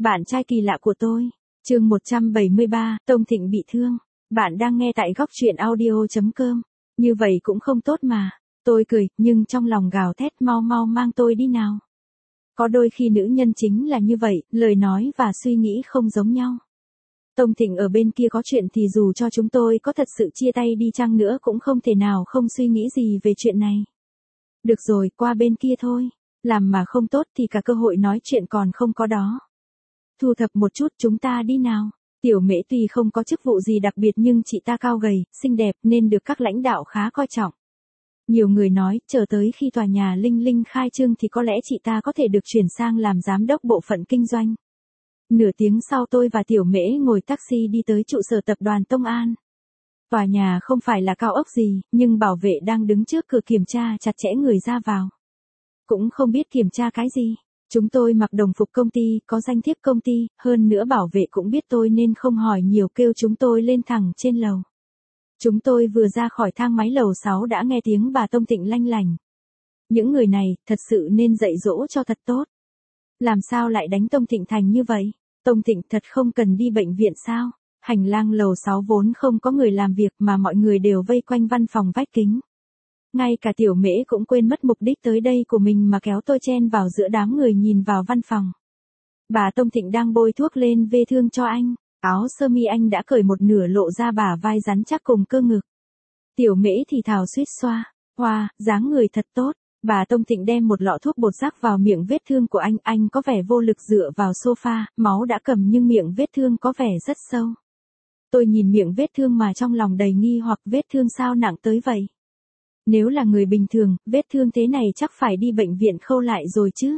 Bạn trai kỳ lạ của tôi. Chương 173, Tông Thịnh bị thương. Bạn đang nghe tại góc truyện audio.com. Như vậy cũng không tốt mà. Tôi cười, nhưng trong lòng gào thét mau mau mang tôi đi nào. Có đôi khi nữ nhân chính là như vậy, lời nói và suy nghĩ không giống nhau. Tông Thịnh ở bên kia có chuyện thì dù cho chúng tôi có thật sự chia tay đi chăng nữa cũng không thể nào không suy nghĩ gì về chuyện này. Được rồi, qua bên kia thôi. Làm mà không tốt thì cả cơ hội nói chuyện còn không có đó. Thu thập một chút chúng ta đi nào. Tiểu Mễ tuy không có chức vụ gì đặc biệt nhưng chị ta cao gầy, xinh đẹp nên được các lãnh đạo khá coi trọng. Nhiều người nói, chờ tới khi tòa nhà Linh Linh khai trương thì có lẽ chị ta có thể được chuyển sang làm giám đốc bộ phận kinh doanh. Nửa tiếng sau tôi và Tiểu Mễ ngồi taxi đi tới trụ sở tập đoàn Tông An. Tòa nhà không phải là cao ốc gì, nhưng bảo vệ đang đứng trước cửa kiểm tra chặt chẽ người ra vào. Cũng không biết kiểm tra cái gì. Chúng tôi mặc đồng phục công ty, có danh thiếp công ty, hơn nữa bảo vệ cũng biết tôi nên không hỏi nhiều kêu chúng tôi lên thẳng trên lầu. Chúng tôi vừa ra khỏi thang máy lầu 6 đã nghe tiếng bà Tông Thịnh lanh lành. Những người này, thật sự nên dạy dỗ cho thật tốt. Làm sao lại đánh Tông Thịnh thành như vậy? Tông Thịnh thật không cần đi bệnh viện sao? Hành lang lầu 6 vốn không có người làm việc mà mọi người đều vây quanh văn phòng vách kính. Ngay cả Tiểu Mễ cũng quên mất mục đích tới đây của mình mà kéo tôi chen vào giữa đám người nhìn vào văn phòng. Bà Tông Thịnh đang bôi thuốc lên vết thương cho anh, áo sơ mi anh đã cởi một nửa lộ ra bả vai rắn chắc cùng cơ ngực. Tiểu Mễ thì thào suýt xoa, hoa, dáng người thật tốt. Bà Tông Thịnh đem một lọ thuốc bột rắc vào miệng vết thương của anh có vẻ vô lực dựa vào sofa, máu đã cầm nhưng miệng vết thương có vẻ rất sâu. Tôi nhìn miệng vết thương mà trong lòng đầy nghi hoặc vết thương sao nặng tới vậy. Nếu là người bình thường, vết thương thế này chắc phải đi bệnh viện khâu lại rồi chứ.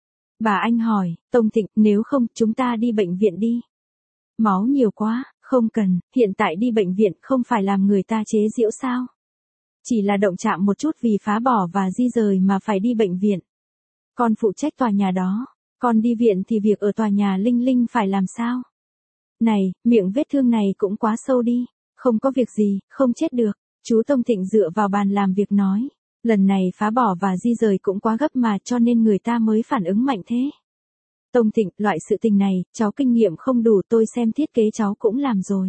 Bà anh hỏi, Tông Thịnh, nếu không, chúng ta đi bệnh viện đi. Máu nhiều quá, không cần, hiện tại đi bệnh viện không phải làm người ta chế giễu sao. Chỉ là động chạm một chút vì phá bỏ và di rời mà phải đi bệnh viện. Con phụ trách tòa nhà đó, con đi viện thì việc ở tòa nhà Linh Linh phải làm sao? Này, miệng vết thương này cũng quá sâu đi, không có việc gì, không chết được. Chú Tông Thịnh dựa vào bàn làm việc nói, lần này phá bỏ và di rời cũng quá gấp mà cho nên người ta mới phản ứng mạnh thế. Tông Thịnh, loại sự tình này, cháu kinh nghiệm không đủ tôi xem thiết kế cháu cũng làm rồi.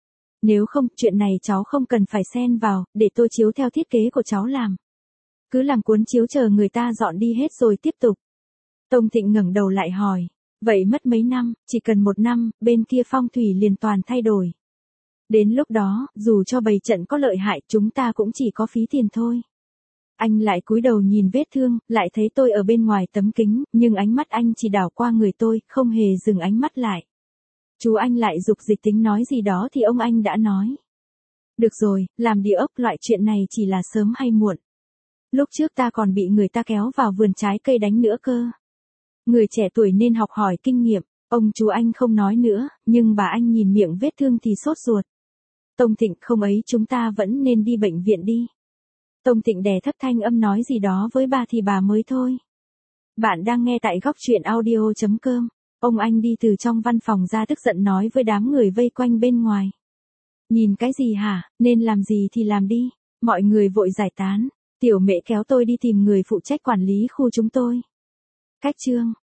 Nếu không, chuyện này cháu không cần phải xen vào, để tôi chiếu theo thiết kế của cháu làm. Cứ làm cuốn chiếu chờ người ta dọn đi hết rồi tiếp tục. Tông Thịnh ngẩng đầu lại hỏi, vậy mất mấy năm, chỉ cần 1 năm, bên kia phong thủy liền toàn thay đổi. Đến lúc đó, dù cho bày trận có lợi hại, chúng ta cũng chỉ có phí tiền thôi. Anh lại cúi đầu nhìn vết thương, lại thấy tôi ở bên ngoài tấm kính, nhưng ánh mắt anh chỉ đảo qua người tôi, không hề dừng ánh mắt lại. Chú anh lại dục dịch tính nói gì đó thì ông anh đã nói. Được rồi, làm địa ốc loại chuyện này chỉ là sớm hay muộn. Lúc trước ta còn bị người ta kéo vào vườn trái cây đánh nữa cơ. Người trẻ tuổi nên học hỏi kinh nghiệm, ông chú anh không nói nữa, nhưng bà anh nhìn miệng vết thương thì sốt ruột. Tông Thịnh, không ấy chúng ta vẫn nên đi bệnh viện đi. Tông Thịnh đè thấp thanh âm nói gì đó với bà thì bà mới thôi. Bạn đang nghe tại góc truyện audio.com. Ông anh đi từ trong văn phòng ra tức giận nói với đám người vây quanh bên ngoài. Nhìn cái gì hả, nên làm gì thì làm đi. Mọi người vội giải tán. Tiểu Mễ kéo tôi đi tìm người phụ trách quản lý khu chúng tôi. Cách chương.